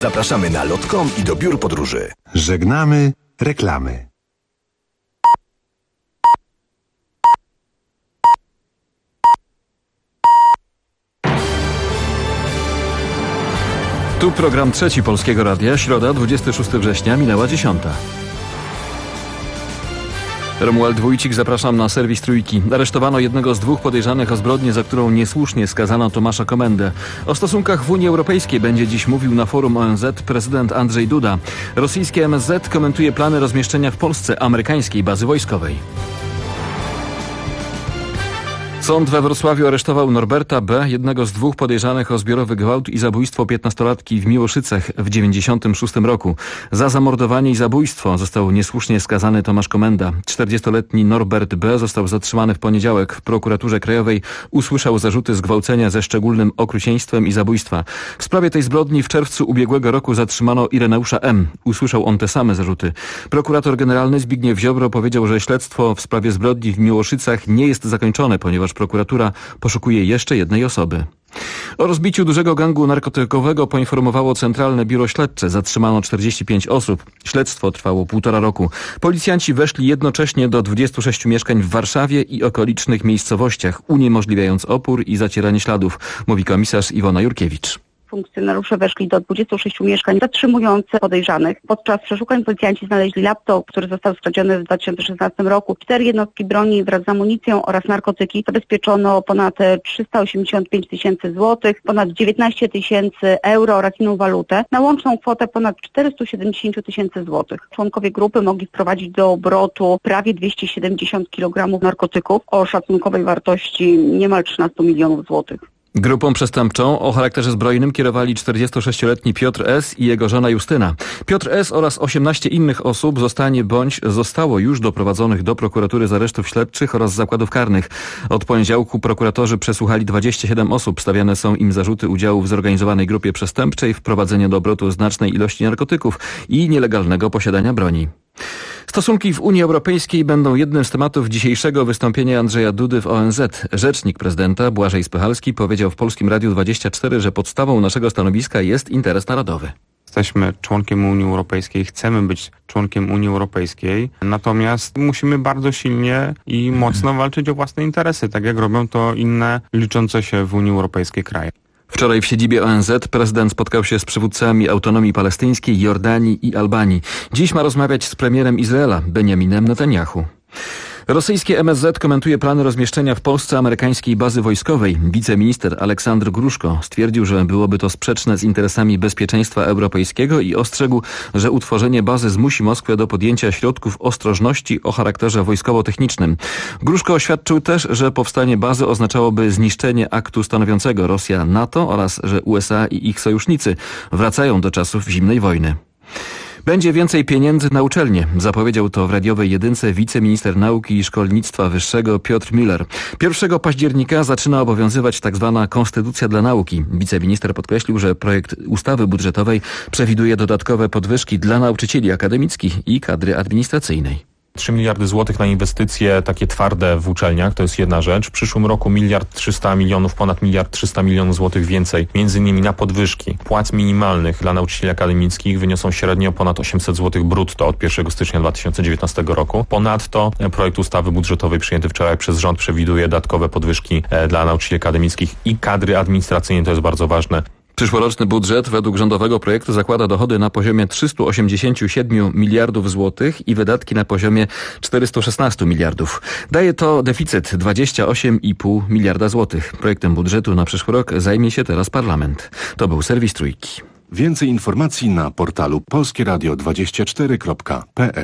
Zapraszamy na lot.com i do biur podróży. Żegnamy reklamy. Tu program trzeci Polskiego Radia. Środa, 26 września, minęła 10. Romuald Wójcik, zapraszam na serwis Trójki. Aresztowano jednego z dwóch podejrzanych o zbrodnię, za którą niesłusznie skazano Tomasza Komendę. O stosunkach w Unii Europejskiej będzie dziś mówił na forum ONZ prezydent Andrzej Duda. Rosyjskie MSZ komentuje plany rozmieszczenia w Polsce amerykańskiej bazy wojskowej. Sąd we Wrocławiu aresztował Norberta B., jednego z dwóch podejrzanych o zbiorowy gwałt i zabójstwo 15-latki w Miłoszycach w 1996 roku. Za zamordowanie i zabójstwo został niesłusznie skazany Tomasz Komenda. 40-letni Norbert B. został zatrzymany w poniedziałek. W prokuraturze krajowej usłyszał zarzuty zgwałcenia ze szczególnym okrucieństwem i zabójstwa. W sprawie tej zbrodni w czerwcu ubiegłego roku zatrzymano Ireneusza M. Usłyszał on te same zarzuty. Prokurator generalny Zbigniew Ziobro powiedział, że śledztwo w sprawie zbrodni w Miłoszycach nie jest zakończone, ponieważ prokuratura poszukuje jeszcze jednej osoby. O rozbiciu dużego gangu narkotykowego poinformowało Centralne Biuro Śledcze. Zatrzymano 45 osób. Śledztwo trwało 1,5 roku. Policjanci weszli jednocześnie do 26 mieszkań w Warszawie i okolicznych miejscowościach, uniemożliwiając opór i zacieranie śladów, mówi komisarz Iwona Jurkiewicz. Funkcjonariusze weszli do 26 mieszkań, zatrzymując podejrzanych. Podczas przeszukań policjanci znaleźli laptop, który został skradziony w 2016 roku, 4 jednostki broni wraz z amunicją oraz narkotyki. Zabezpieczono ponad 385 tysięcy złotych, ponad 19 tysięcy euro oraz inną walutę, na łączną kwotę ponad 470 tysięcy złotych. Członkowie grupy mogli wprowadzić do obrotu prawie 270 kg narkotyków o szacunkowej wartości niemal 13 milionów złotych. Grupą przestępczą o charakterze zbrojnym kierowali 46-letni Piotr S. i jego żona Justyna. Piotr S. oraz 18 innych osób zostanie bądź zostało już doprowadzonych do prokuratury z aresztów śledczych oraz zakładów karnych. Od poniedziałku prokuratorzy przesłuchali 27 osób. Stawiane są im zarzuty udziału w zorganizowanej grupie przestępczej, wprowadzenia do obrotu znacznej ilości narkotyków i nielegalnego posiadania broni. Stosunki w Unii Europejskiej będą jednym z tematów dzisiejszego wystąpienia Andrzeja Dudy w ONZ. Rzecznik prezydenta Błażej Spychalski powiedział w Polskim Radiu 24, że podstawą naszego stanowiska jest interes narodowy. Jesteśmy członkiem Unii Europejskiej, chcemy być członkiem Unii Europejskiej, natomiast musimy bardzo silnie i mocno walczyć o własne interesy, tak jak robią to inne liczące się w Unii Europejskiej kraje. Wczoraj w siedzibie ONZ prezydent spotkał się z przywódcami autonomii palestyńskiej, Jordanii i Albanii. Dziś ma rozmawiać z premierem Izraela, Benjaminem Netanyahu. Rosyjskie MSZ komentuje plany rozmieszczenia w Polsce amerykańskiej bazy wojskowej. Wiceminister Aleksandr Gruszko stwierdził, że byłoby to sprzeczne z interesami bezpieczeństwa europejskiego i ostrzegł, że utworzenie bazy zmusi Moskwę do podjęcia środków ostrożności o charakterze wojskowo-technicznym. Gruszko oświadczył też, że powstanie bazy oznaczałoby zniszczenie aktu stanowiącego Rosja-NATO oraz że USA i ich sojusznicy wracają do czasów zimnej wojny. Będzie więcej pieniędzy na uczelnie, zapowiedział to w radiowej jedynce wiceminister nauki i szkolnictwa wyższego Piotr Müller. 1 października zaczyna obowiązywać tzw. konstytucja dla nauki. Wiceminister podkreślił, że projekt ustawy budżetowej przewiduje dodatkowe podwyżki dla nauczycieli akademickich i kadry administracyjnej. 3 miliardy złotych na inwestycje takie twarde w uczelniach, to jest jedna rzecz. W przyszłym roku 1,3 miliarda, ponad 1,3 miliarda złotych więcej, między innymi na podwyżki płac minimalnych dla nauczycieli akademickich wyniosą średnio ponad 800 złotych brutto od 1 stycznia 2019 roku. Ponadto projekt ustawy budżetowej przyjęty wczoraj przez rząd przewiduje dodatkowe podwyżki dla nauczycieli akademickich i kadry administracyjnej, to jest bardzo ważne. Przyszłoroczny budżet według rządowego projektu zakłada dochody na poziomie 387 miliardów złotych i wydatki na poziomie 416 miliardów. Daje to deficyt 28,5 miliarda złotych. Projektem budżetu na przyszły rok zajmie się teraz parlament. To był serwis Trójki. Więcej informacji na portalu polskieradio24.pl.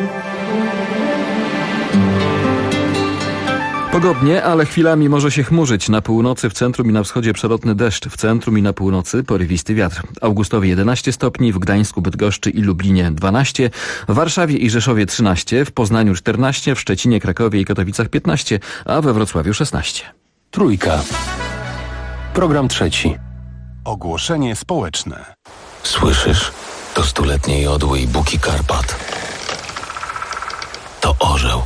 Pogodnie, ale chwilami może się chmurzyć. Na północy, w centrum i na wschodzie przelotny deszcz. W centrum i na północy porywisty wiatr. Augustowie 11 stopni, w Gdańsku, Bydgoszczy i Lublinie 12, w Warszawie i Rzeszowie 13, w Poznaniu 14, w Szczecinie, Krakowie i Katowicach 15, a we Wrocławiu 16. Trójka. Program trzeci. Ogłoszenie społeczne. Słyszysz? To 100-letnie jodły i buki Karpat. To orzeł.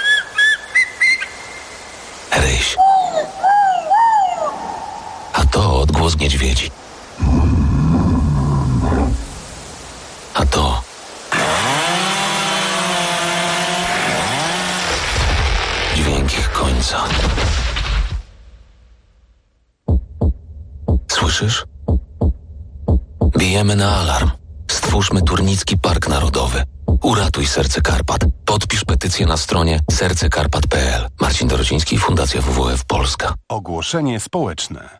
Ryś. A to odgłos niedźwiedzi. końca. Słyszysz? Bijemy na alarm. Stwórzmy Turnicki Park Narodowy. Uratuj Serce Karpat. Podpisz petycję na stronie sercekarpat.pl. Marcin Dorociński, Fundacja WWF Polska. Ogłoszenie społeczne.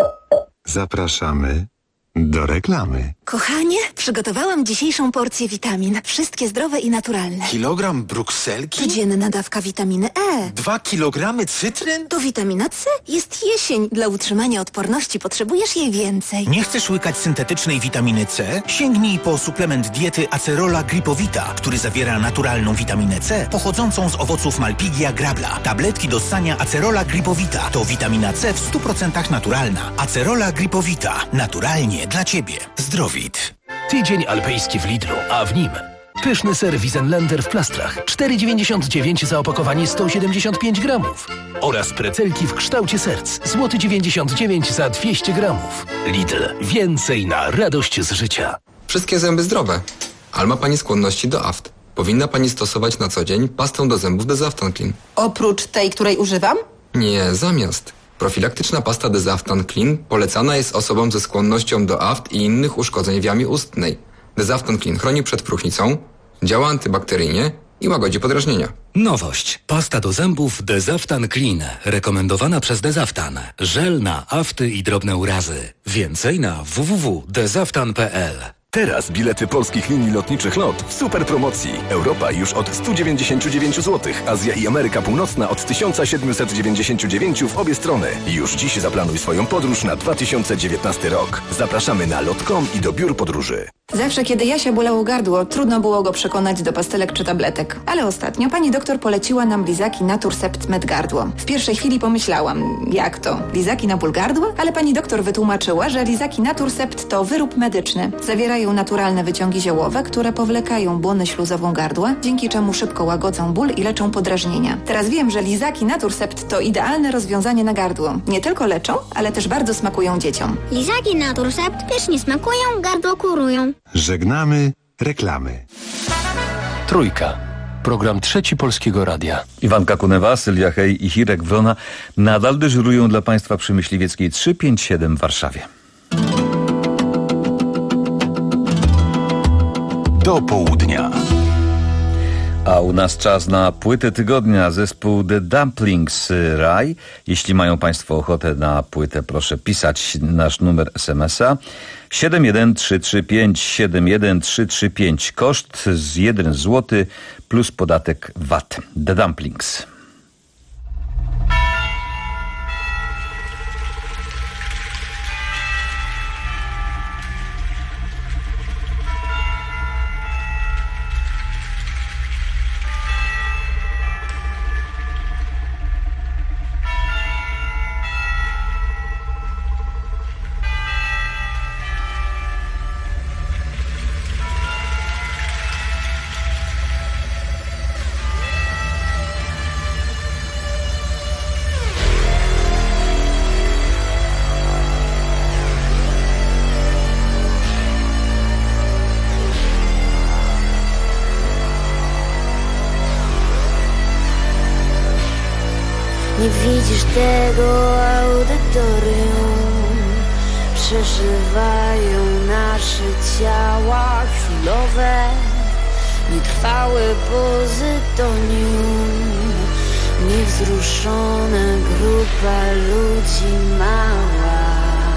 Zapraszamy do reklamy. Kochanie, przygotowałam dzisiejszą porcję witamin. Wszystkie zdrowe i naturalne. Kilogram brukselki? Codzienna dawka witaminy E. 2 kilogramy cytryn? To witamina C. Jest jesień. Dla utrzymania odporności potrzebujesz jej więcej. Nie chcesz łykać syntetycznej witaminy C? Sięgnij po suplement diety Acerola Gripowita, który zawiera naturalną witaminę C pochodzącą z owoców Malpighia grabla. Tabletki do ssania Acerola Gripowita to witamina C w 100% naturalna. Acerola Gripowita. Naturalnie dla Ciebie. Zdrowit. Tydzień alpejski w Lidlu, a w nim pyszny ser Wiesenländer w plastrach 4,99 za opakowanie 175 gramów oraz precelki w kształcie serc złoty 99 za 200 gramów. Lidl. Więcej na radość z życia. Wszystkie zęby zdrowe. Ale ma Pani skłonności do aft. Powinna Pani stosować na co dzień pastę do zębów Desaftan Clean. Oprócz tej, której używam? Nie, zamiast. Profilaktyczna pasta Desaftan Clean polecana jest osobom ze skłonnością do aft i innych uszkodzeń w jamie ustnej. Desaftan Clean chroni przed próchnicą, działa antybakteryjnie i łagodzi podrażnienia. Nowość. Pasta do zębów Desaftan Clean. Rekomendowana przez Desaftan. Żel na afty i drobne urazy. Więcej na www.desaftan.pl. Teraz bilety polskich linii lotniczych LOT w super promocji. Europa już od 199 zł, Azja i Ameryka Północna od 1799 w obie strony. Już dziś zaplanuj swoją podróż na 2019 rok. Zapraszamy na lot.com i do biur podróży. Zawsze, kiedy Jasia bolało gardło, trudno było go przekonać do pastelek czy tabletek. Ale ostatnio pani doktor poleciła nam lizaki Naturcept Med Gardło. W pierwszej chwili pomyślałam, jak to? Lizaki na ból gardła? Ale pani doktor wytłumaczyła, że lizaki Naturcept to wyrób medyczny. Zawierają naturalne wyciągi ziołowe, które powlekają błonę śluzową gardła, dzięki czemu szybko łagodzą ból i leczą podrażnienia. Teraz wiem, że lizaki Naturcept to idealne rozwiązanie na gardło. Nie tylko leczą, ale też bardzo smakują dzieciom. Lizaki Naturcept pysznie smakują, gardło kurują. Żegnamy reklamy. Trójka. Program Trzeci Polskiego Radia. Iwanka Kunewa, Sylwia Hej i Hirek Wrona nadal dyżurują dla Państwa przy Myśliwieckiej 357 w Warszawie. Do południa. A u nas czas na płytę tygodnia, zespół The Dumplings Raj. Jeśli mają Państwo ochotę na płytę, proszę pisać nasz numer SMS-a 71335 71335. Koszt z 1 zł plus podatek VAT. The Dumplings. Nie widzisz tego audytorium, przeżywają nasze ciała chwilowe, nietrwałe pozy tonium, niewzruszona grupa ludzi mała.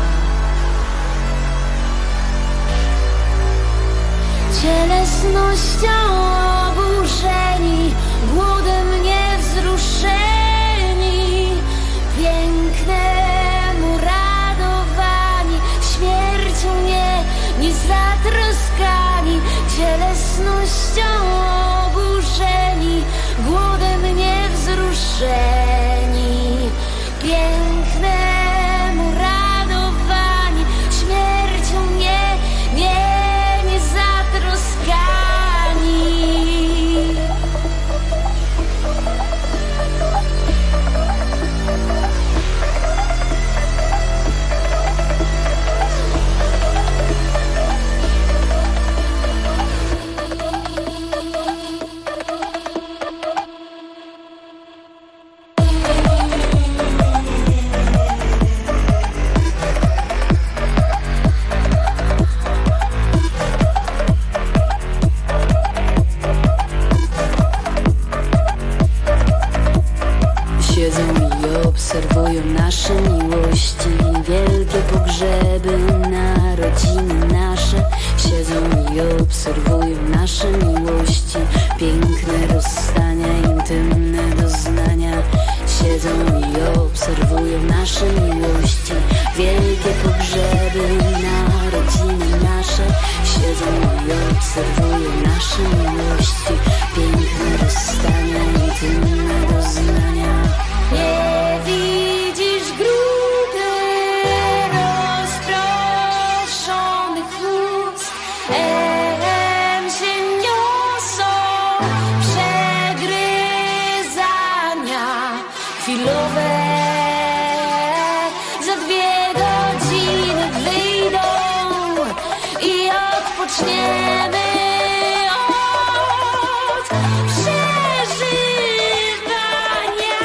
Cielesnością oburzeni, głodem niewzruszeni, pięknemu radowani, śmiercią niezatroskani, cielesnością oburzeni, głodem niewzruszeni, pięknemu radowani, śmiercią niezatroskani. obserwują nasze miłości, piękne rozstania, intymne doznania. Siedzą i obserwują nasze miłości, wielkie pogrzeby, narodziny nasze. Siedzą i obserwują nasze miłości, piękne rozstania, intymne doznania. Nie widzisz grupy rozproszonych ust, echem się niosą przegryzania chwilowe. Za 2 godziny wyjdą i odpoczniemy od przeżywania.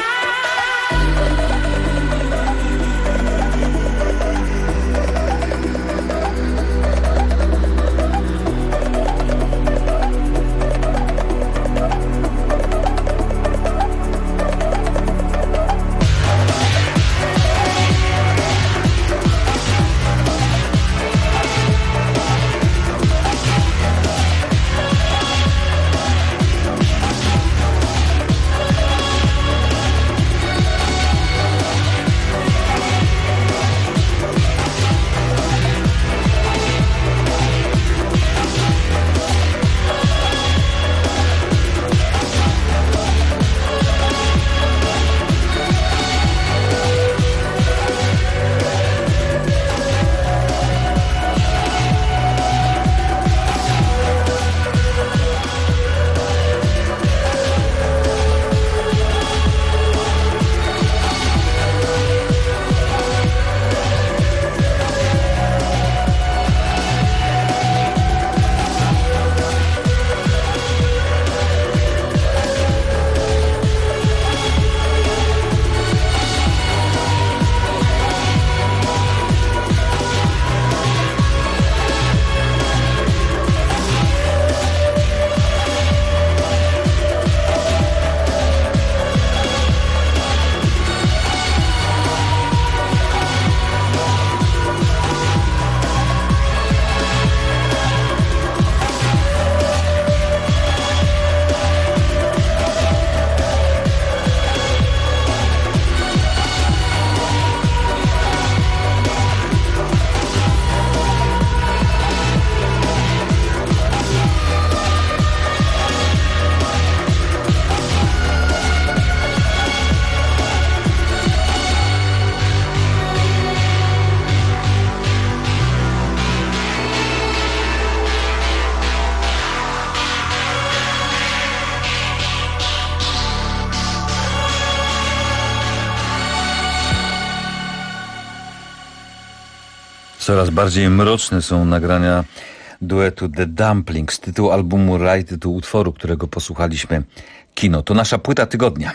Coraz bardziej mroczne są nagrania duetu The Dumplings, tytuł albumu Raj, tytuł utworu, którego posłuchaliśmy. Kino to nasza płyta tygodnia.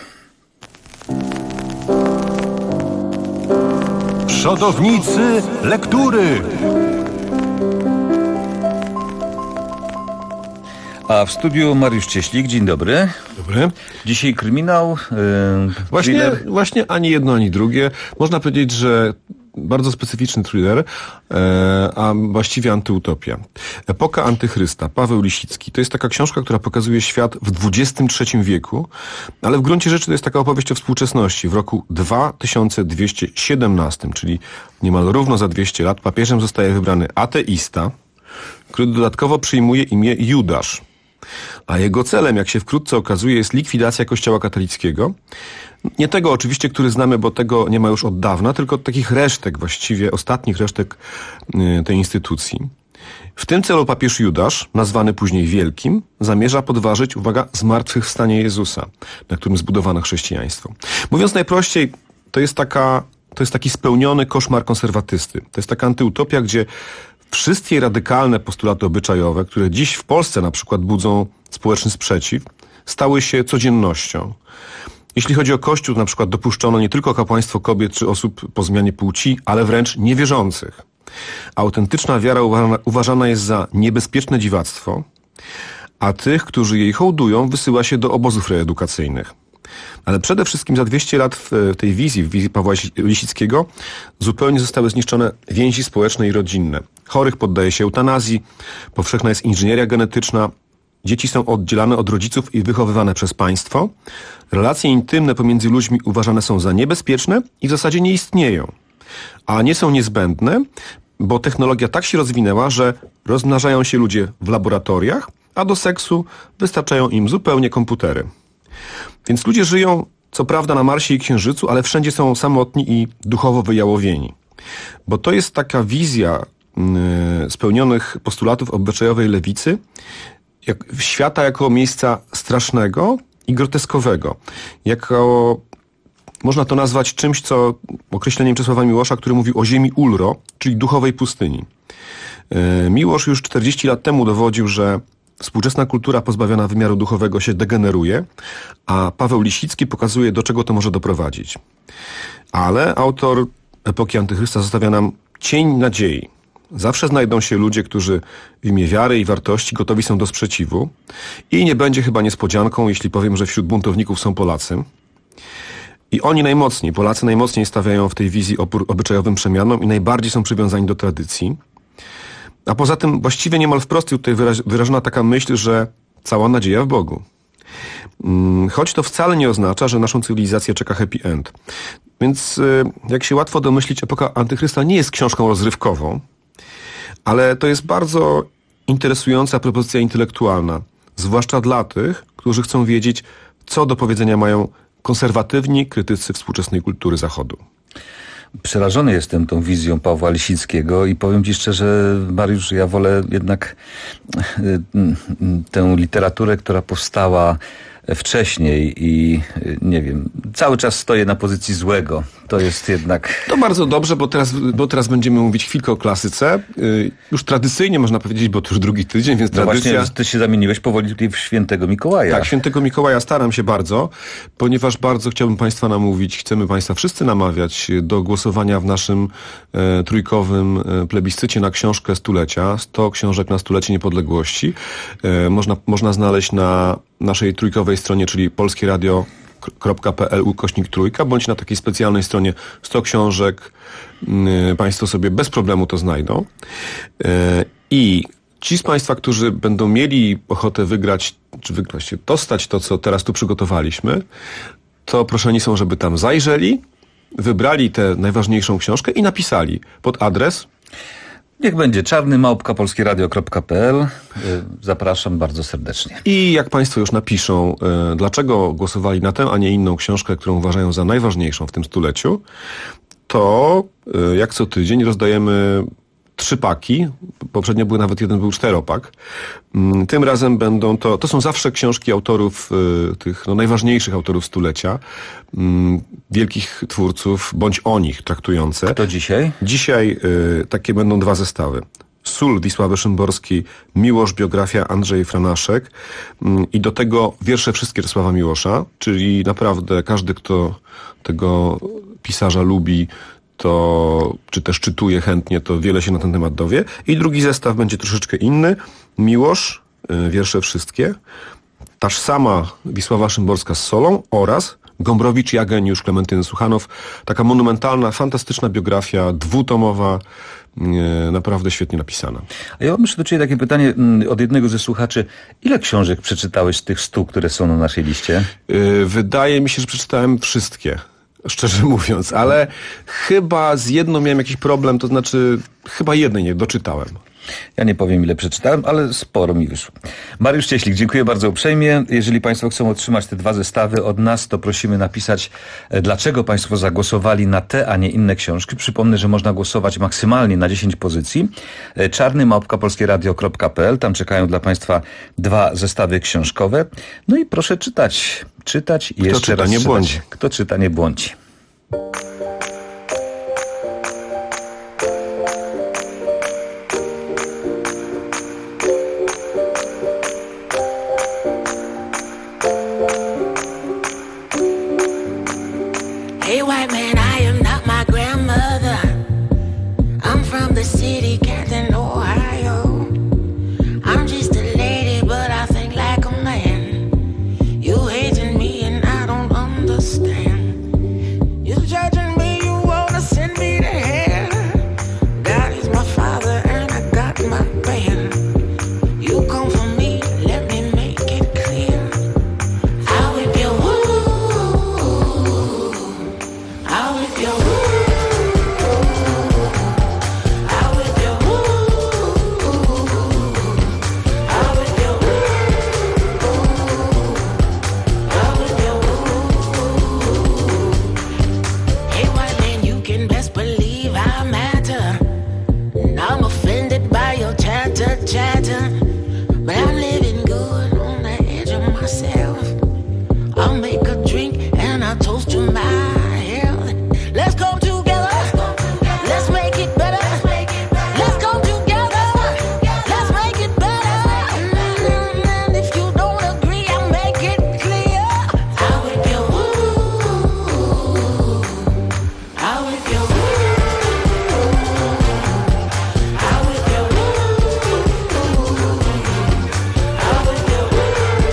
Przodownicy lektury. A w studiu Mariusz Cieślik, dzień dobry. Dobry. Dzisiaj kryminał. Właśnie ani jedno, ani drugie. Można powiedzieć, że bardzo specyficzny thriller, a właściwie antyutopia. Epoka Antychrysta, Paweł Lisicki. To jest taka książka, która pokazuje świat w XXIII wieku, ale w gruncie rzeczy to jest taka opowieść o współczesności. W roku 2217, czyli niemal równo za 200 lat, papieżem zostaje wybrany ateista, który dodatkowo przyjmuje imię Judasz. A jego celem, jak się wkrótce okazuje, jest likwidacja Kościoła katolickiego. Nie tego oczywiście, który znamy, bo tego nie ma już od dawna, tylko od takich resztek, właściwie ostatnich resztek tej instytucji. W tym celu papież Judasz, nazwany później Wielkim, zamierza podważyć, uwaga, zmartwychwstanie Jezusa, na którym zbudowano chrześcijaństwo. Mówiąc najprościej, to jest taki spełniony koszmar konserwatysty. To jest taka antyutopia, gdzie wszystkie radykalne postulaty obyczajowe, które dziś w Polsce na przykład budzą społeczny sprzeciw, stały się codziennością. Jeśli chodzi o Kościół, na przykład dopuszczono nie tylko kapłaństwo kobiet czy osób po zmianie płci, ale wręcz niewierzących. Autentyczna wiara uważana jest za niebezpieczne dziwactwo, a tych, którzy jej hołdują, wysyła się do obozów reedukacyjnych. Ale przede wszystkim za 200 lat w wizji Pawła Lisickiego, zupełnie zostały zniszczone więzi społeczne i rodzinne. Chorych poddaje się eutanazji, powszechna jest inżynieria genetyczna, dzieci są oddzielane od rodziców i wychowywane przez państwo. Relacje intymne pomiędzy ludźmi uważane są za niebezpieczne i w zasadzie nie istnieją. A nie są niezbędne, bo technologia tak się rozwinęła, że rozmnażają się ludzie w laboratoriach, a do seksu wystarczają im zupełnie komputery. Więc ludzie żyją, co prawda, na Marsie i Księżycu, ale wszędzie są samotni i duchowo wyjałowieni. Bo to jest taka wizja spełnionych postulatów obyczajowej lewicy, świata jako miejsca strasznego i groteskowego. Jako, można to nazwać czymś, co określeniem Czesława Miłosza, który mówił o ziemi Ulro, czyli duchowej pustyni. Miłosz już 40 lat temu dowodził, że współczesna kultura pozbawiona wymiaru duchowego się degeneruje, a Paweł Lisicki pokazuje, do czego to może doprowadzić. Ale autor Epoki Antychrysta zostawia nam cień nadziei. Zawsze znajdą się ludzie, którzy w imię wiary i wartości gotowi są do sprzeciwu i nie będzie chyba niespodzianką, jeśli powiem, że wśród buntowników są Polacy. I oni Polacy najmocniej stawiają w tej wizji opór obyczajowym przemianom i najbardziej są przywiązani do tradycji. A poza tym właściwie niemal wprost tutaj wyrażona taka myśl, że cała nadzieja w Bogu. Choć to wcale nie oznacza, że naszą cywilizację czeka happy end. Więc jak się łatwo domyślić, Epoka Antychrysta nie jest książką rozrywkową, ale to jest bardzo interesująca propozycja intelektualna, zwłaszcza dla tych, którzy chcą wiedzieć, co do powiedzenia mają konserwatywni krytycy współczesnej kultury Zachodu. Przerażony jestem tą wizją Pawła Lisickiego i powiem Ci szczerze, Mariusz, ja wolę jednak tę literaturę, która powstała wcześniej i nie wiem, cały czas stoję na pozycji złego. To jest jednak... To bardzo dobrze, bo teraz będziemy mówić chwilkę o klasyce. Już tradycyjnie można powiedzieć, bo to już drugi tydzień, więc no tradycja... Właśnie, ty się zamieniłeś powoli tutaj w Świętego Mikołaja. Tak, Świętego Mikołaja staram się bardzo, ponieważ bardzo chciałbym Państwa namówić, chcemy Państwa wszyscy namawiać do głosowania w naszym trójkowym plebiscycie na książkę stulecia. 100 książek na stulecie niepodległości. Można znaleźć na naszej trójkowej stronie, czyli polskieradio.pl/trójka, bądź na takiej specjalnej stronie 100 książek. Państwo sobie bez problemu to znajdą. I ci z Państwa, którzy będą mieli ochotę dostać to, co teraz tu przygotowaliśmy, to proszeni są, żeby tam zajrzeli, wybrali tę najważniejszą książkę i napisali pod adres. Niech będzie czarny@polskieradio.pl. Zapraszam bardzo serdecznie. I jak Państwo już napiszą, dlaczego głosowali na tę, a nie inną książkę, którą uważają za najważniejszą w tym stuleciu, to jak co tydzień rozdajemy 3 paki. Poprzednio jeden był 4-pak. Tym razem to są zawsze książki autorów, tych najważniejszych autorów stulecia, wielkich twórców, bądź o nich traktujące. Kto dzisiaj? Dzisiaj takie będą 2 zestawy. Sól Wisławy Szymborskiej, Miłosz, biografia Andrzej Franaszek i do tego wiersze wszystkie Czesława Miłosza, czyli naprawdę każdy, kto tego pisarza lubi, czy też czytuje chętnie, to wiele się na ten temat dowie. I drugi zestaw będzie troszeczkę inny. Miłosz, wiersze wszystkie, taż sama Wisława Szymborska z Solą oraz Gombrowicz, Jageniusz, Klementyny Suchanow. Taka monumentalna, fantastyczna biografia, 2-tomowa, naprawdę świetnie napisana. A ja mam jeszcze do Ciebie takie pytanie od jednego ze słuchaczy. Ile książek przeczytałeś z tych 100, które są na naszej liście? Wydaje mi się, że przeczytałem wszystkie. Szczerze mówiąc, ale chyba z jedną miałem jakiś problem, to znaczy chyba jednej nie doczytałem. Ja nie powiem, ile przeczytałem, ale sporo mi wyszło. Mariusz Cieślik, dziękuję bardzo uprzejmie. Jeżeli Państwo chcą otrzymać te 2 zestawy od nas, to prosimy napisać, dlaczego Państwo zagłosowali na te, a nie inne książki. Przypomnę, że można głosować maksymalnie na 10 pozycji. czarny@polskieradio.pl. Tam czekają dla Państwa 2 zestawy książkowe. No i proszę czytać i jeszcze raz nie błądzi. Kto czyta, nie błądzi. Hey white man, I am not my grandmother. I'm from the city, Canton, Ohio. I'm just a lady, but I think like a man. You hating me and I don't understand. You judging myself. I'll make a drink and I'll toast to my health. Let's come together. Let's make it better. Let's come together. Let's make it better. And if you don't agree, I'll make it clear. I'll whip your woo. I'll whip your woo. I'll whip your woo. I'll whip your woo.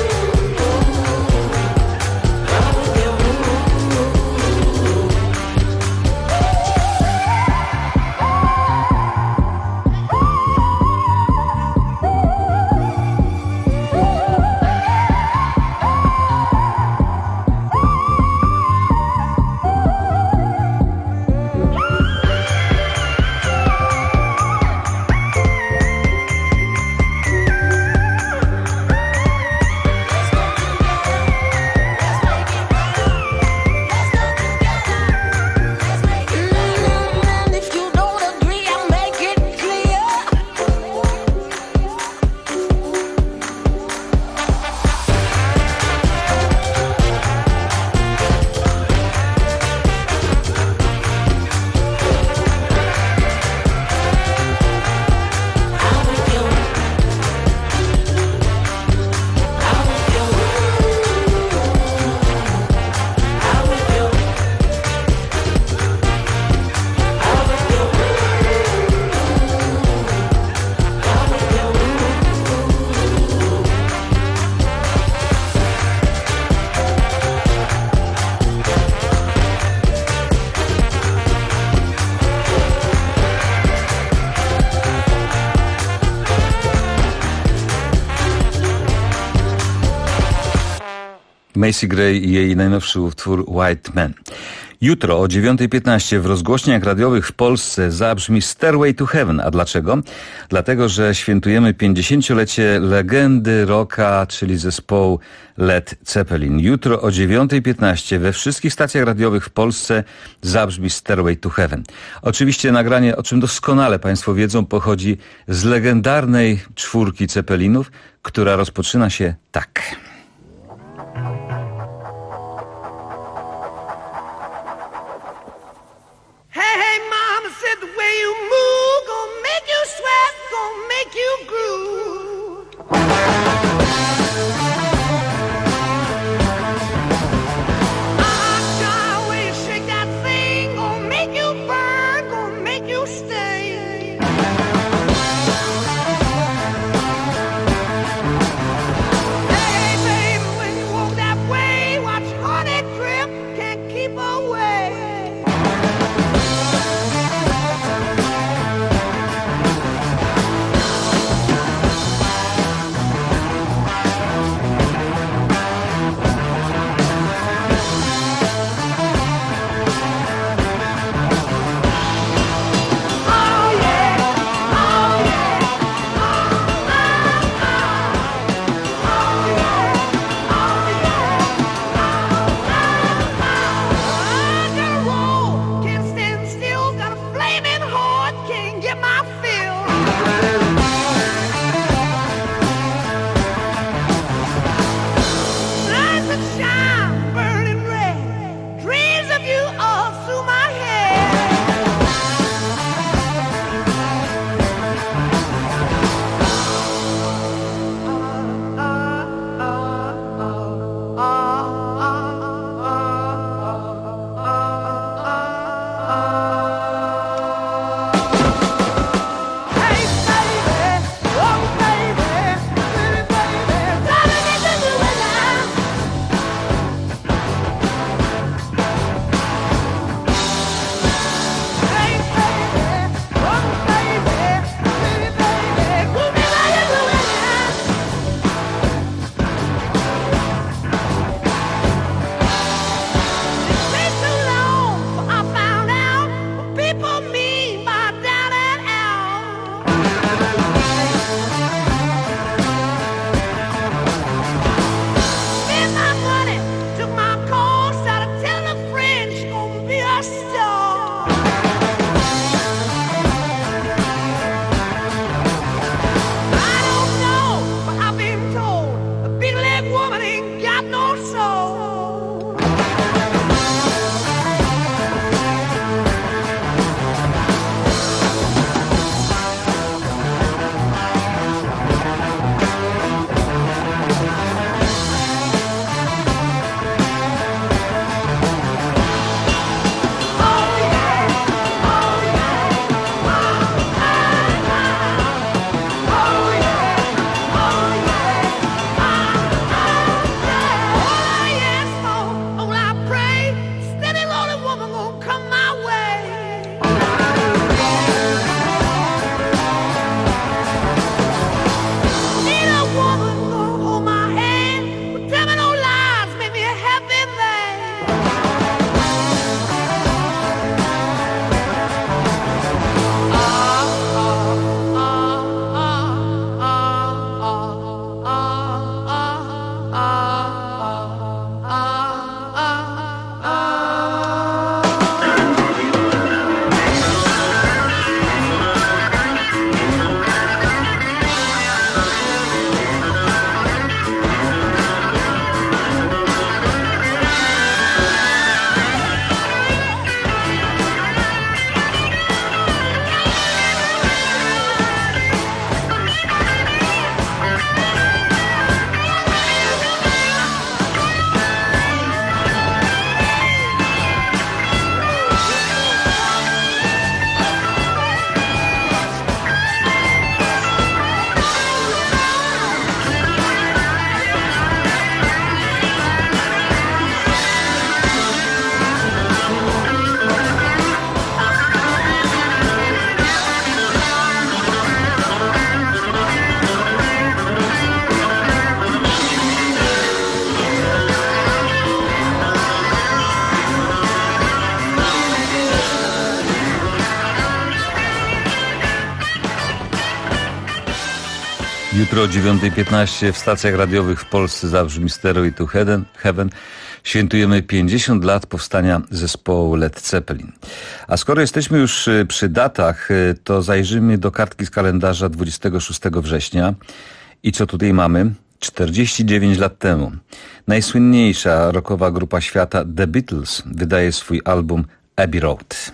Macy Gray i jej najnowszy utwór White Man. Jutro o 9:15 w rozgłośniach radiowych w Polsce zabrzmi Stairway to Heaven. A dlaczego? Dlatego, że świętujemy 50-lecie legendy rocka, czyli zespołu Led Zeppelin. Jutro o 9:15 we wszystkich stacjach radiowych w Polsce zabrzmi Stairway to Heaven. Oczywiście nagranie, o czym doskonale Państwo wiedzą, pochodzi z legendarnej czwórki Zeppelinów, która rozpoczyna się tak. Hey, mama said the way you move gonna make you sweat, gonna make you groove. The way you shake that thing gonna make you burn, gonna make you stay. Hey, Jutro o 9:15 w stacjach radiowych w Polsce zabrzmi Stairway to Heaven. Świętujemy 50 lat powstania zespołu Led Zeppelin. A skoro jesteśmy już przy datach, to zajrzyjmy do kartki z kalendarza 26 września. I co tutaj mamy? 49 lat temu najsłynniejsza rockowa grupa świata The Beatles wydaje swój album Abbey Road.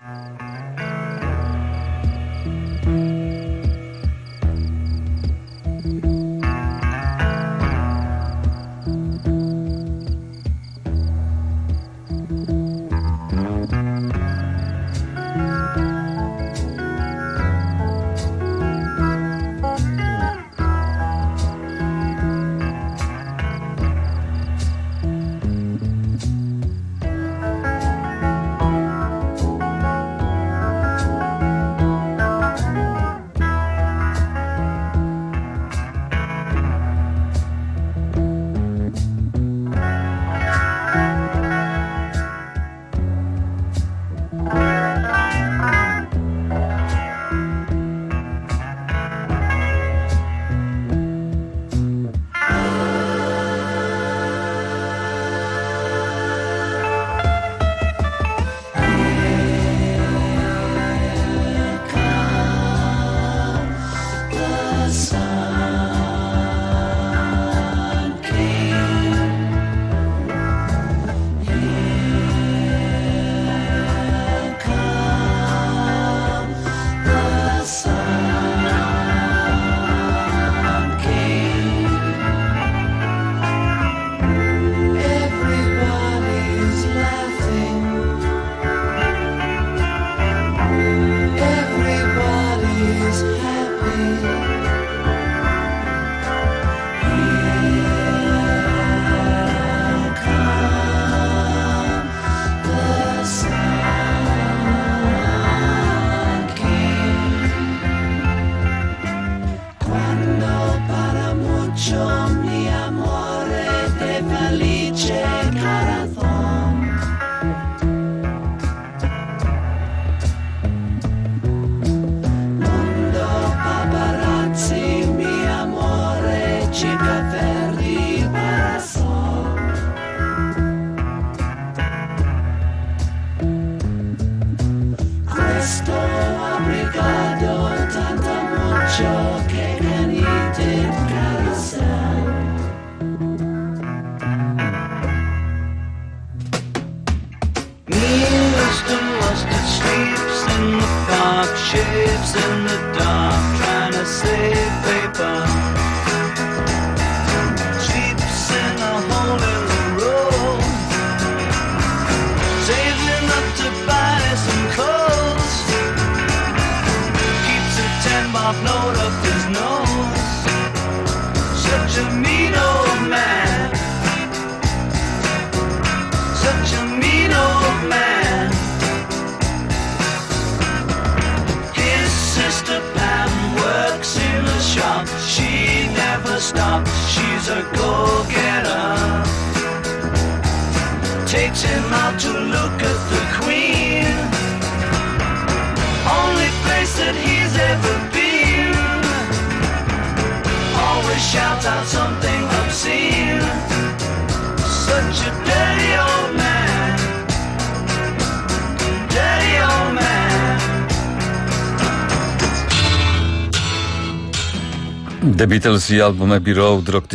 The Beatles i album Abbey Road, rok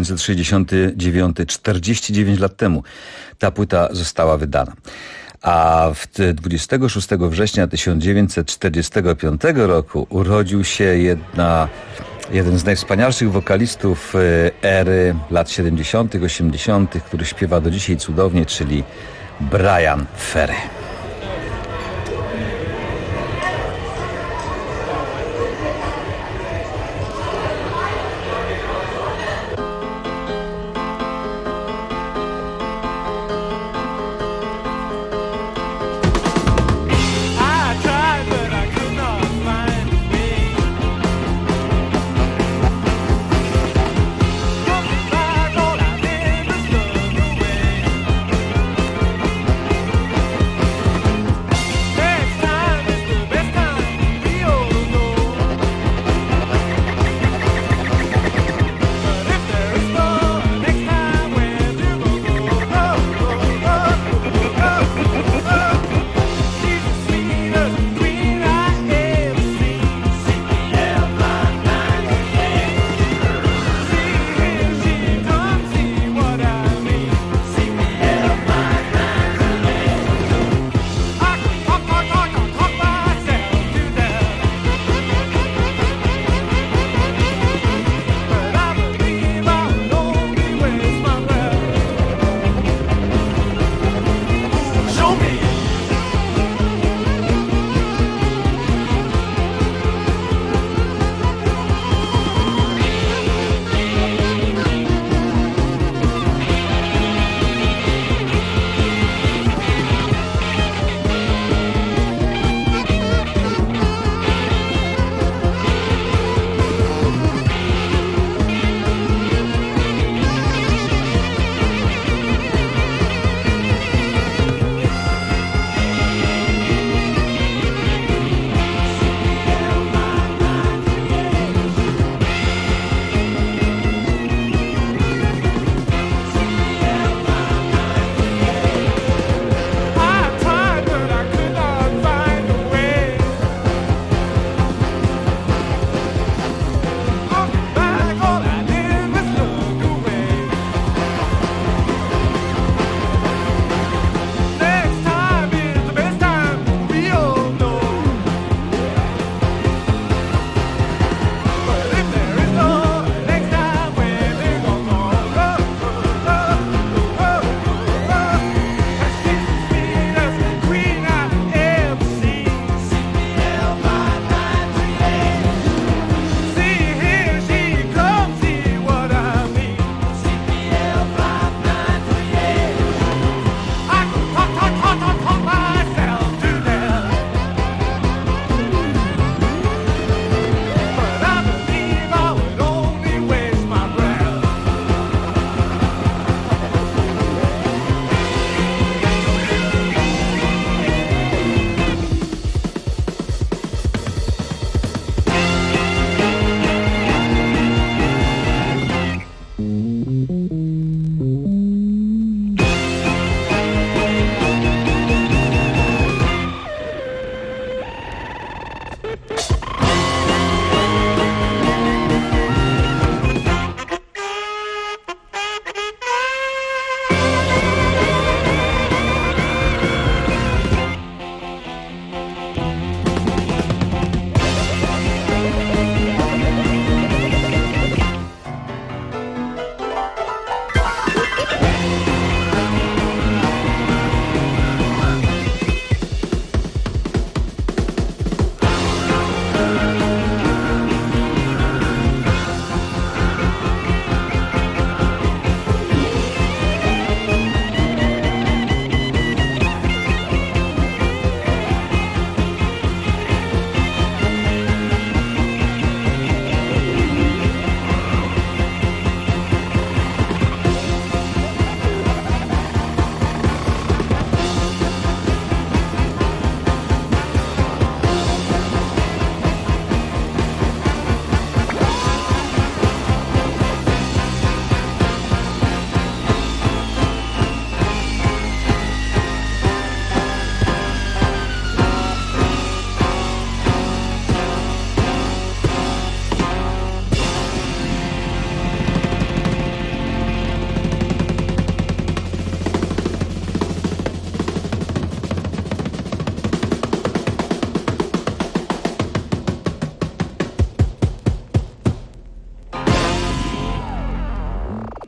1969, 49 lat temu ta płyta została wydana. A 26 września 1945 roku urodził się jeden z najwspanialszych wokalistów ery lat 70., 80., który śpiewa do dzisiaj cudownie, czyli Bryan Ferry.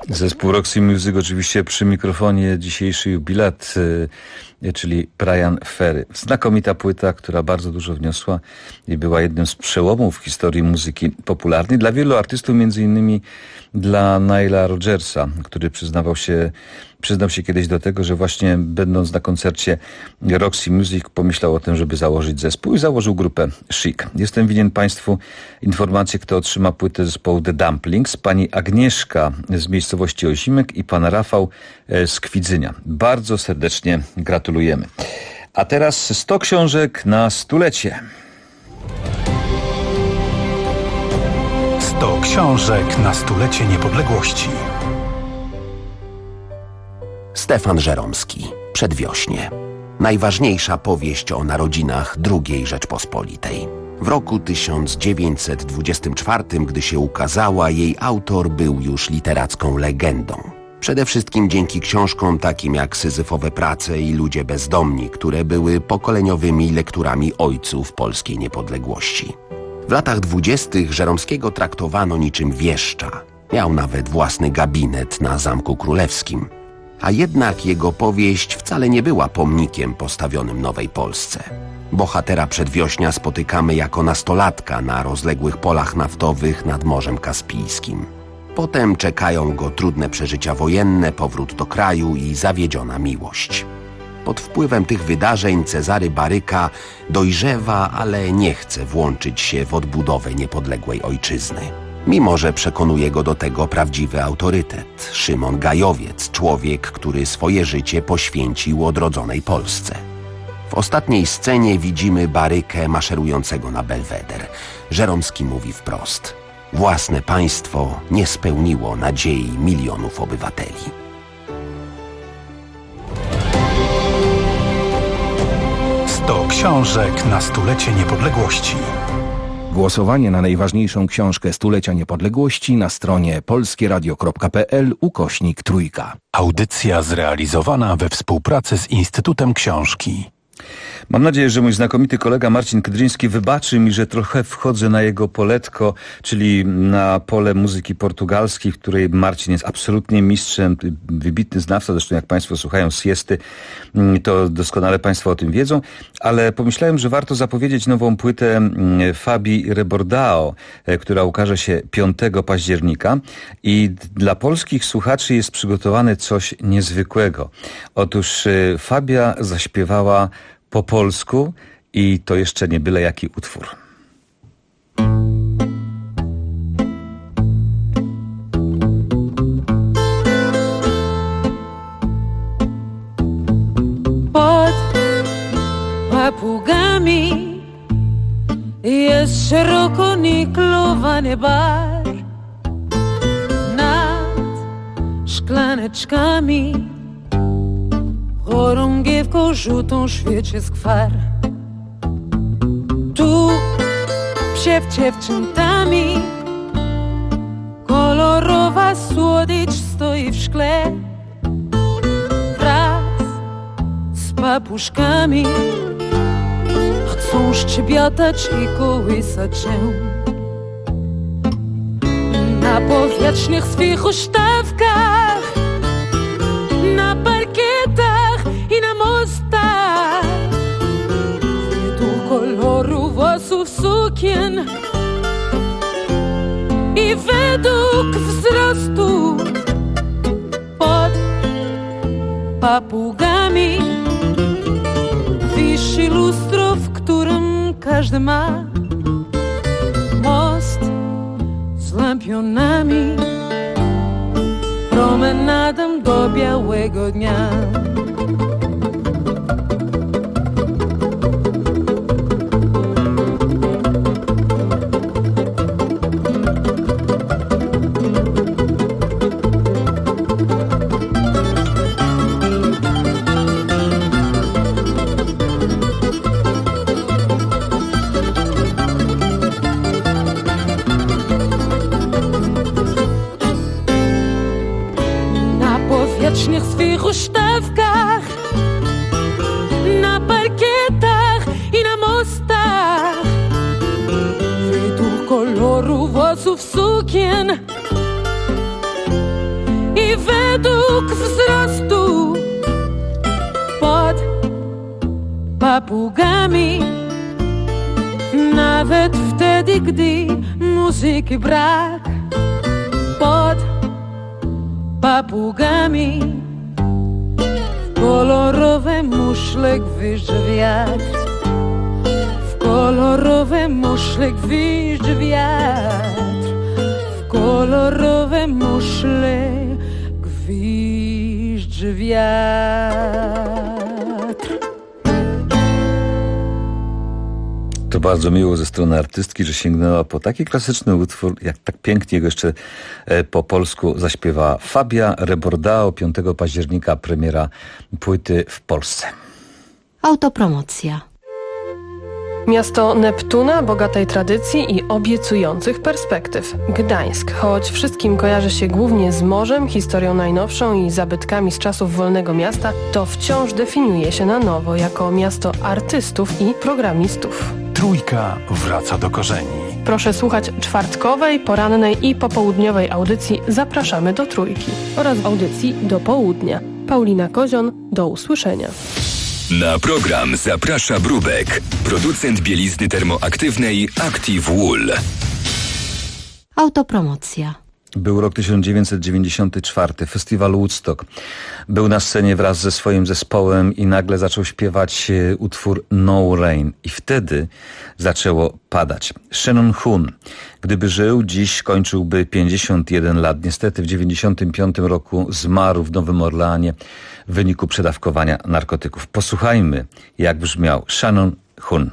Zespół Roxy Music oczywiście przy mikrofonie, dzisiejszy jubilat, czyli Bryan Ferry. Znakomita płyta, która bardzo dużo wniosła i była jednym z przełomów w historii muzyki popularnej. Dla wielu artystów, między innymi dla Nila Rodgersa, który przyznał się kiedyś do tego, że właśnie będąc na koncercie Roxy Music pomyślał o tym, żeby założyć zespół i założył grupę Chic. Jestem winien Państwu informację, kto otrzyma płytę zespołu The Dumplings. Pani Agnieszka z miejscowości Ozimek i pan Rafał z Kwidzynia. Bardzo serdecznie gratulujemy. A teraz 100 książek na stulecie. 100 książek na stulecie niepodległości. Stefan Żeromski. Przedwiośnie. Najważniejsza powieść o narodzinach II Rzeczpospolitej. W roku 1924, gdy się ukazała, jej autor był już literacką legendą. Przede wszystkim dzięki książkom takim jak Syzyfowe prace i Ludzie bezdomni, które były pokoleniowymi lekturami ojców polskiej niepodległości. W latach 20. Żeromskiego traktowano niczym wieszcza. Miał nawet własny gabinet na Zamku Królewskim. A jednak jego powieść wcale nie była pomnikiem postawionym nowej Polsce. Bohatera Przedwiośnia spotykamy jako nastolatka na rozległych polach naftowych nad Morzem Kaspijskim. Potem czekają go trudne przeżycia wojenne, powrót do kraju i zawiedziona miłość. Pod wpływem tych wydarzeń Cezary Baryka dojrzewa, ale nie chce włączyć się w odbudowę niepodległej ojczyzny. Mimo że przekonuje go do tego prawdziwy autorytet, Szymon Gajowiec, człowiek, który swoje życie poświęcił odrodzonej Polsce. W ostatniej scenie widzimy Barykę maszerującego na Belweder. Żeromski mówi wprost: własne państwo nie spełniło nadziei milionów obywateli. To książek na stulecie niepodległości. Głosowanie na najważniejszą książkę stulecia niepodległości na stronie polskieradio.pl/3. Audycja zrealizowana we współpracy z Instytutem Książki. Mam nadzieję, że mój znakomity kolega Marcin Kydryński wybaczy mi, że trochę wchodzę na jego poletko, czyli na pole muzyki portugalskiej, w której Marcin jest absolutnie mistrzem, wybitny znawca, zresztą jak Państwo słuchają siesty, to doskonale Państwo o tym wiedzą, ale pomyślałem, że warto zapowiedzieć nową płytę Fabii Rebordao, która ukaże się 5 października i dla polskich słuchaczy jest przygotowane coś niezwykłego. Otóż Fabia zaśpiewała po polsku i to jeszcze nie byle jaki utwór. Pod papugami jest szeroko niklowany bar. Nad szklaneczkami chorągiewką żółtą świeci skwar. Tu przed dziewczętami kolorowa słodycz stoi w szkle. Wraz z papuszkami chcą szczebiotać i kołysać się. Na powietrznych swych huśtawkach, na parkietach i na mostach, według koloru włosów sukien i według wzrostu. Pod papugami wisi lustro, w którym każdy ma most z lampionami, promenadą do białego dnia. Wiecznych swych huśtawkach, na parkietach i na mostach, według koloru włosów sukien i próg wzrostu pod papugami. Nawet wtedy, gdy muzyki brak, pod papugami w kolorowe muszle gwizdże wiatr, w kolorowe muszle gwizdże wiatr, w kolorowe muszle gwizdże wiatr. To bardzo miło ze strony artystki, że sięgnęła po taki klasyczny utwór, jak tak pięknie go jeszcze po polsku zaśpiewała Fabia Rebordao. 5 października premiera płyty w Polsce. Autopromocja. Miasto Neptuna, bogatej tradycji i obiecujących perspektyw. Gdańsk, choć wszystkim kojarzy się głównie z morzem, historią najnowszą i zabytkami z czasów wolnego miasta, to wciąż definiuje się na nowo jako miasto artystów i programistów. Trójka wraca do korzeni. Proszę słuchać czwartkowej, porannej i popołudniowej audycji Zapraszamy do Trójki oraz audycji do południa. Paulina Kozion, do usłyszenia. Na program zaprasza Brubek, producent bielizny termoaktywnej Active Wool. Autopromocja. Był rok 1994, festiwal Woodstock. Był na scenie wraz ze swoim zespołem i nagle zaczął śpiewać utwór No Rain. I wtedy zaczęło padać. Shannon Hoon, gdyby żył, dziś kończyłby 51 lat. Niestety w 95 roku zmarł w Nowym Orleanie w wyniku przedawkowania narkotyków. Posłuchajmy, jak brzmiał Shannon Hoon.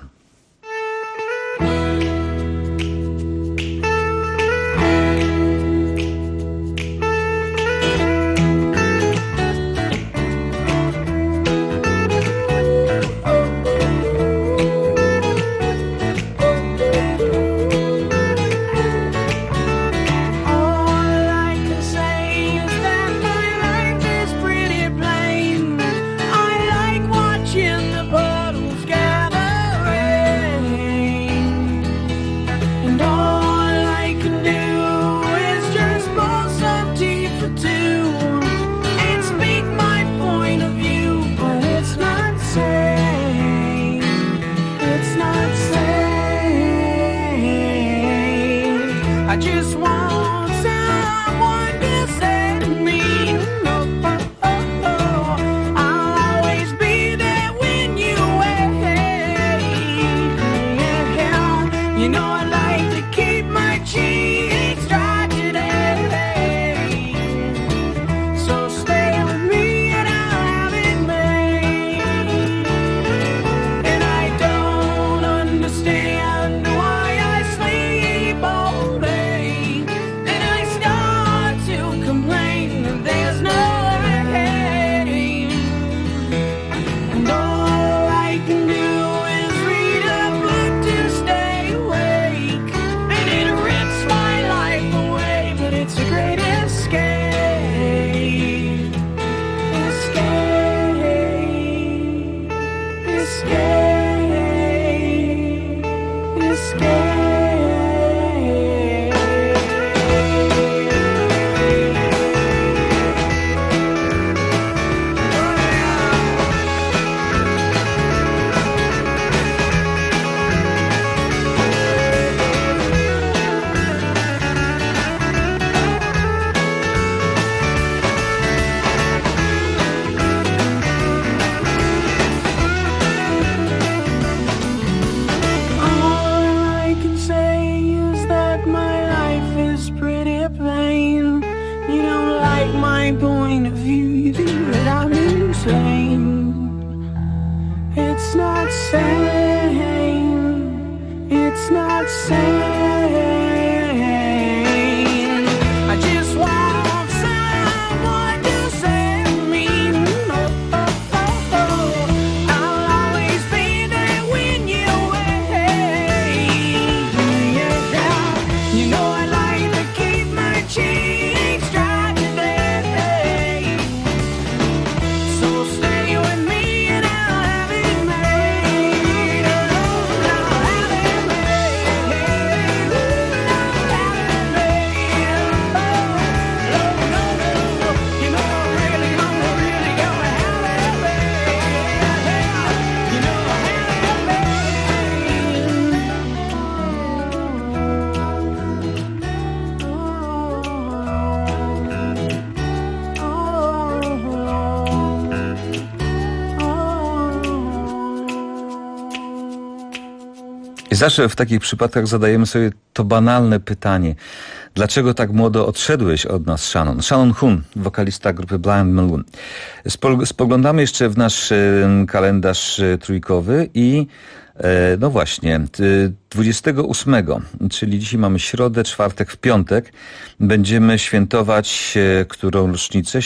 Zawsze w takich przypadkach zadajemy sobie to banalne pytanie. Dlaczego tak młodo odszedłeś od nas, Shannon? Shannon Hoon, wokalista grupy Blind Melon. Spoglądamy jeszcze w nasz kalendarz trójkowy i no właśnie, 28, czyli dzisiaj mamy środę, czwartek, w piątek będziemy świętować którą rocznicę?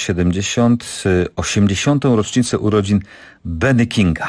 80. rocznicę urodzin Benny Kinga.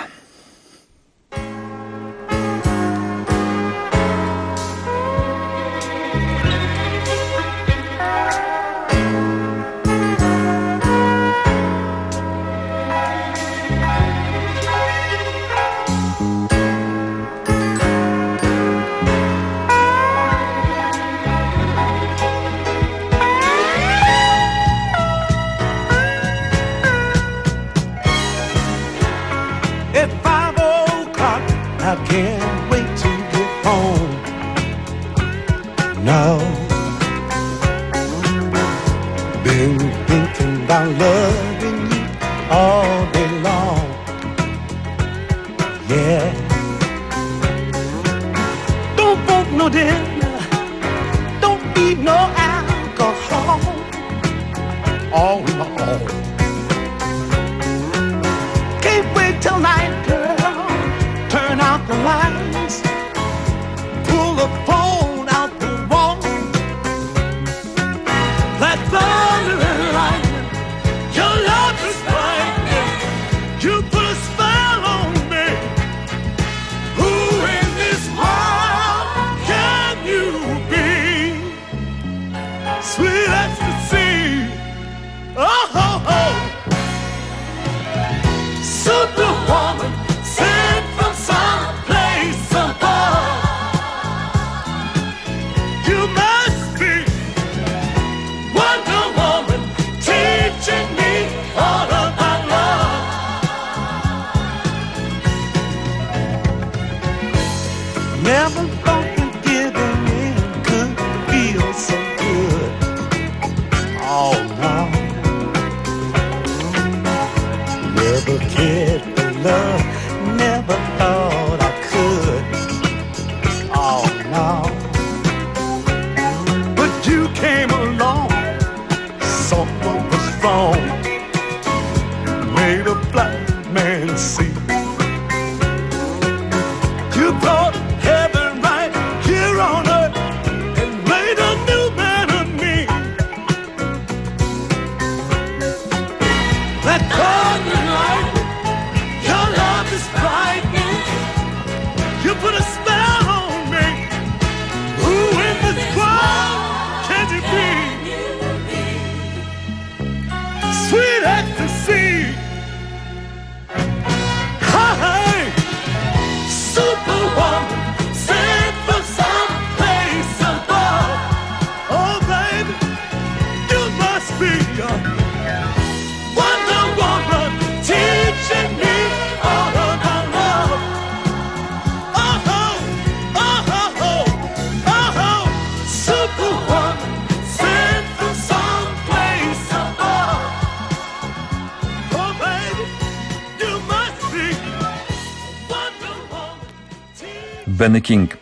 Benny King,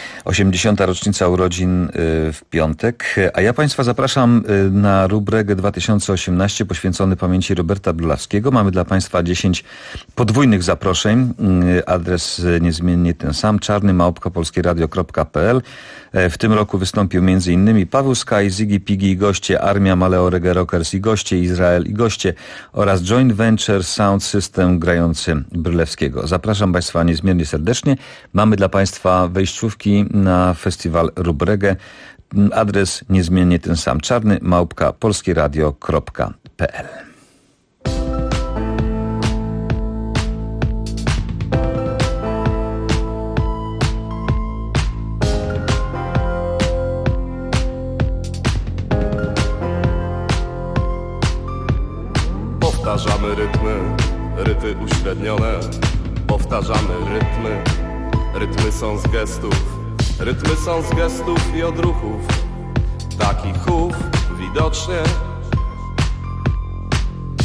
80. rocznica urodzin w piątek, a ja Państwa zapraszam na Rubregę 2018 poświęcony pamięci Roberta Brylawskiego. Mamy dla Państwa 10 podwójnych zaproszeń. Adres niezmiennie ten sam, czarny@polskieradio.pl. W tym roku wystąpił m.in. Paweł Sky, Ziggy Piggy i goście, Armia, Maleo Reggae Rockers i goście, Izrael i goście oraz Joint Venture Sound System grający Brylewskiego. Zapraszam Państwa niezmiernie serdecznie. Mamy dla Państwa wejściówki na festiwal Rubregę. Adres niezmiennie ten sam, czarny@polskieradio.pl. Powtarzamy ryty uśrednione. Powtarzamy rytmy. Rytmy są z gestów. Rytmy są z gestów i odruchów. Takich chów widocznie.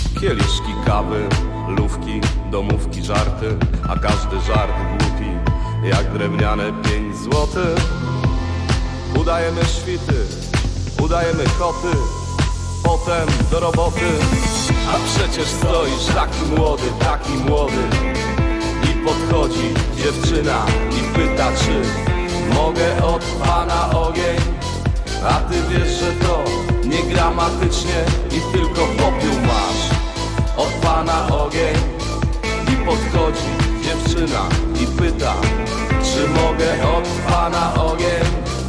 Kieliszki kawy, lówki, domówki, żarty. A każdy żart głupi jak drewniane 5 złotych. Udajemy świty, udajemy koty, potem do roboty. A przecież stoisz taki młody i podchodzi dziewczyna i pyta, czy mogę od pana ogień. A ty wiesz, że to nie gramatycznie i tylko popiół masz od pana ogień. I podchodzi dziewczyna i pyta, czy mogę od pana ogień.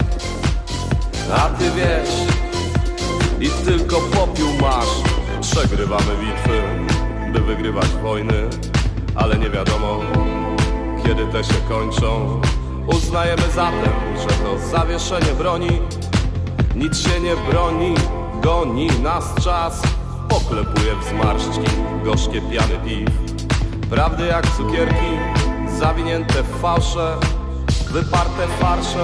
A ty wiesz i tylko popiół masz. Przegrywamy bitwy, by wygrywać wojny, ale nie wiadomo, kiedy te się kończą. Uznajemy zatem, że to zawieszenie broni nic się nie broni, goni nas czas. Poklepuje w zmarszczki gorzkie piany piw, prawdy jak cukierki, zawinięte w fałsze, wyparte farsze.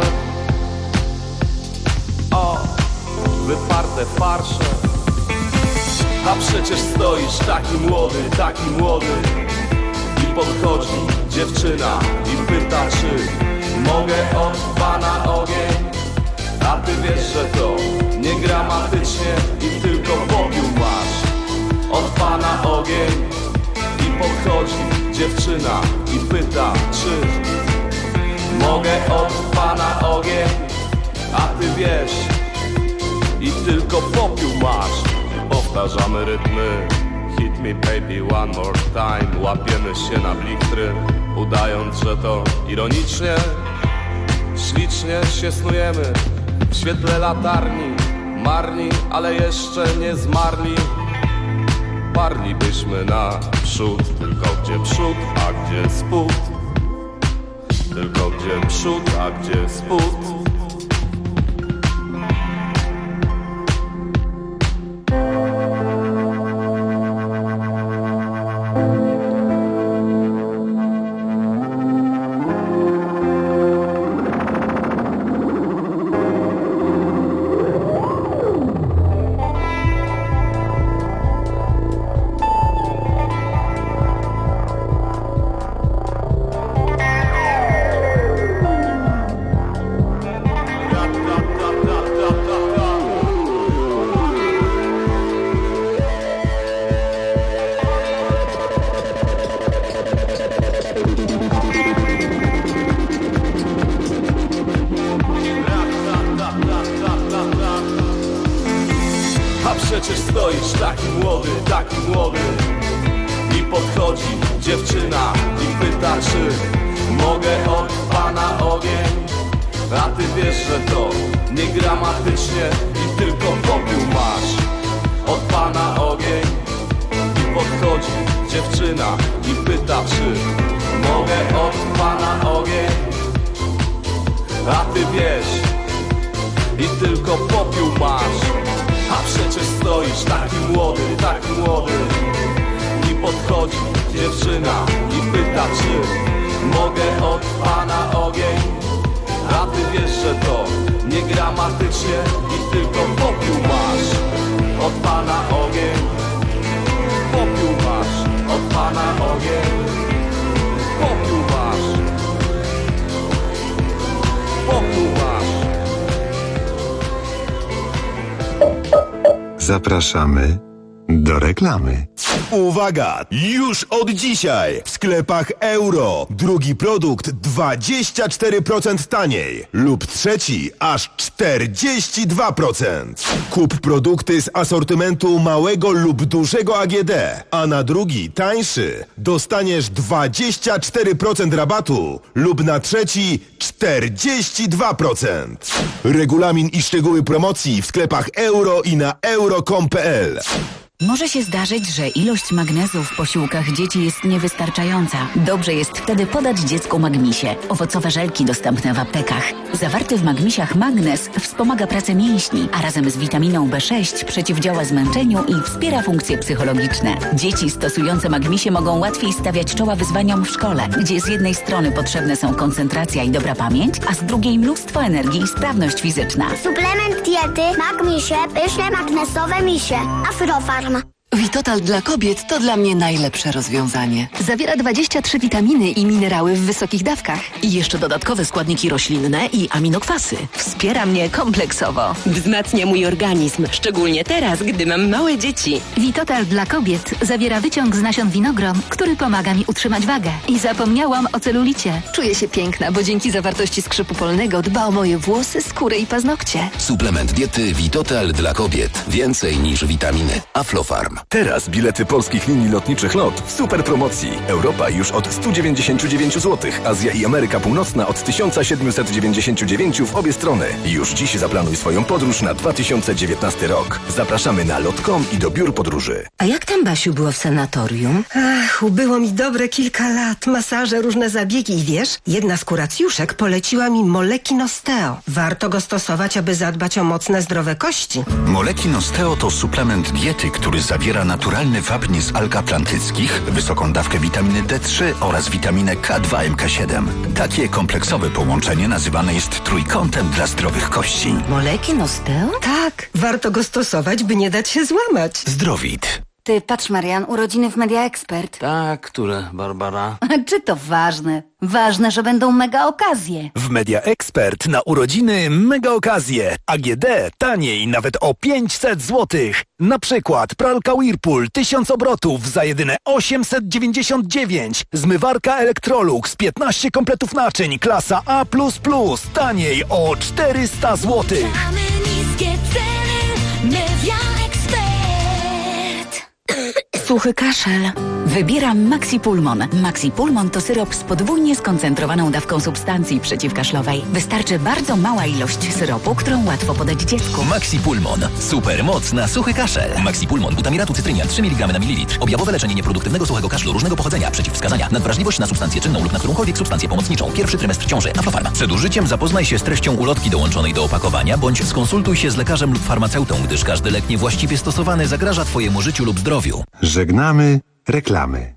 O, wyparte farsze. A przecież stoisz taki młody i podchodzi dziewczyna i pyta, czy mogę od pana ogień. A ty wiesz, że to nie gramatycznie i tylko popiół masz od pana ogień. I podchodzi dziewczyna i pyta, czy mogę od pana ogień. A ty wiesz i tylko popiół masz. Powtarzamy rytmy, hit me baby one more time. Łapiemy się na blichtry, udając, że to ironicznie. Ślicznie się snujemy w świetle latarni, marni, ale jeszcze nie zmarli. Parlibyśmy naprzód, tylko gdzie przód, a gdzie spód. Tylko gdzie przód, a gdzie spód. Przecież stoisz taki młody i podchodzi dziewczyna i pyta, czy mogę od pana ogień. A ty wiesz, że to nie gramatycznie i tylko popiół masz od pana ogień. I podchodzi dziewczyna i pyta, czy mogę od pana ogień. A ty wiesz i tylko popiół masz. A przecież stoisz taki młody i podchodzi dziewczyna i pyta, czy mogę od pana ogień. A ty wiesz, że to nie gramatycznie i tylko popiół masz od pana ogień. Popiół masz od pana ogień. Popiół masz. Popiół masz. Zapraszamy do reklamy. Uwaga! Już od dzisiaj w sklepach Euro drugi produkt 24% taniej lub trzeci aż 42%. Kup produkty z asortymentu małego lub dużego AGD, a na drugi, tańszy, dostaniesz 24% rabatu lub na trzeci 42%. Regulamin i szczegóły promocji w sklepach Euro i na euro.com.pl. Może się zdarzyć, że ilość magnezu w posiłkach dzieci jest niewystarczająca. Dobrze jest wtedy podać dziecku Magmisie. Owocowe żelki dostępne w aptekach. Zawarty w Magmisiach magnez wspomaga pracę mięśni, a razem z witaminą B6 przeciwdziała zmęczeniu i wspiera funkcje psychologiczne. Dzieci stosujące Magmisie mogą łatwiej stawiać czoła wyzwaniom w szkole, gdzie z jednej strony potrzebne są koncentracja i dobra pamięć, a z drugiej mnóstwo energii i sprawność fizyczna. Suplement diety Magmisie, pyszne magnesowe misie. Afrofarm. Vitotal dla kobiet to dla mnie najlepsze rozwiązanie. Zawiera 23 witaminy i minerały w wysokich dawkach. I jeszcze dodatkowe składniki roślinne i aminokwasy. Wspiera mnie kompleksowo. Wzmacnia mój organizm, szczególnie teraz, gdy mam małe dzieci. Vitotal dla kobiet zawiera wyciąg z nasion winogron, który pomaga mi utrzymać wagę. I zapomniałam o celulicie. Czuję się piękna, bo dzięki zawartości skrzypu polnego dba o moje włosy, skórę i paznokcie. Suplement diety Vitotal dla kobiet. Więcej niż witaminy. Aflofarm. Teraz bilety polskich linii lotniczych LOT w super promocji. Europa już od 199 zł, Azja i Ameryka Północna od 1799 w obie strony. Już dziś zaplanuj swoją podróż na 2019 rok. Zapraszamy na lot.com i do biur podróży. A jak tam, Basiu, było w sanatorium? Ach, ubyło mi dobre kilka lat. Masaże, różne zabiegi i wiesz, jedna z kuracjuszek poleciła mi Molekin Osteo. Warto go stosować, aby zadbać o mocne, zdrowe kości. Molekin Osteo to suplement diety, który zawiera naturalny wapń z alg atlantyckich, wysoką dawkę witaminy D3 oraz witaminę K2 MK7. Takie kompleksowe połączenie nazywane jest trójkątem dla zdrowych kości. Molekin Osteo? Tak, warto go stosować, by nie dać się złamać. Zdrowit. Ty, patrz, Marian, urodziny w Media Expert. Tak, które, Barbara? Czy to ważne? Ważne, że będą mega okazje. W Media Expert na urodziny mega okazje. AGD taniej nawet o 500 zł. Na przykład pralka Whirlpool 1000 obrotów za jedyne 899. Zmywarka Electrolux 15 kompletów naczyń klasa A++ taniej o 400 zł. Mamy niskie ceny, Media Expert. Suchy kaszel. Wybieram Maxi Pulmon. Maxi Pulmon to syrop z podwójnie skoncentrowaną dawką substancji przeciwkaszlowej. Wystarczy bardzo mała ilość syropu, którą łatwo podać dziecku. Maxi Pulmon. Super moc na suchy kaszel. Maxi Pulmon. Butamiratu cytrynia 3 mg na mililitr. Objawowe leczenie nieproduktywnego suchego kaszlu różnego pochodzenia. Przeciwwskazania. Nadwrażliwość na substancję czynną lub na którąkolwiek substancję pomocniczą. Pierwszy trymestr ciąży. Aflofarm. Przed użyciem zapoznaj się z treścią ulotki dołączonej do opakowania, bądź skonsultuj się z lekarzem lub farmaceutą, gdyż każdy lek niewłaściwie stosowany zagraża Twojemu życiu lub zdrowiu. Żegnamy reklamy.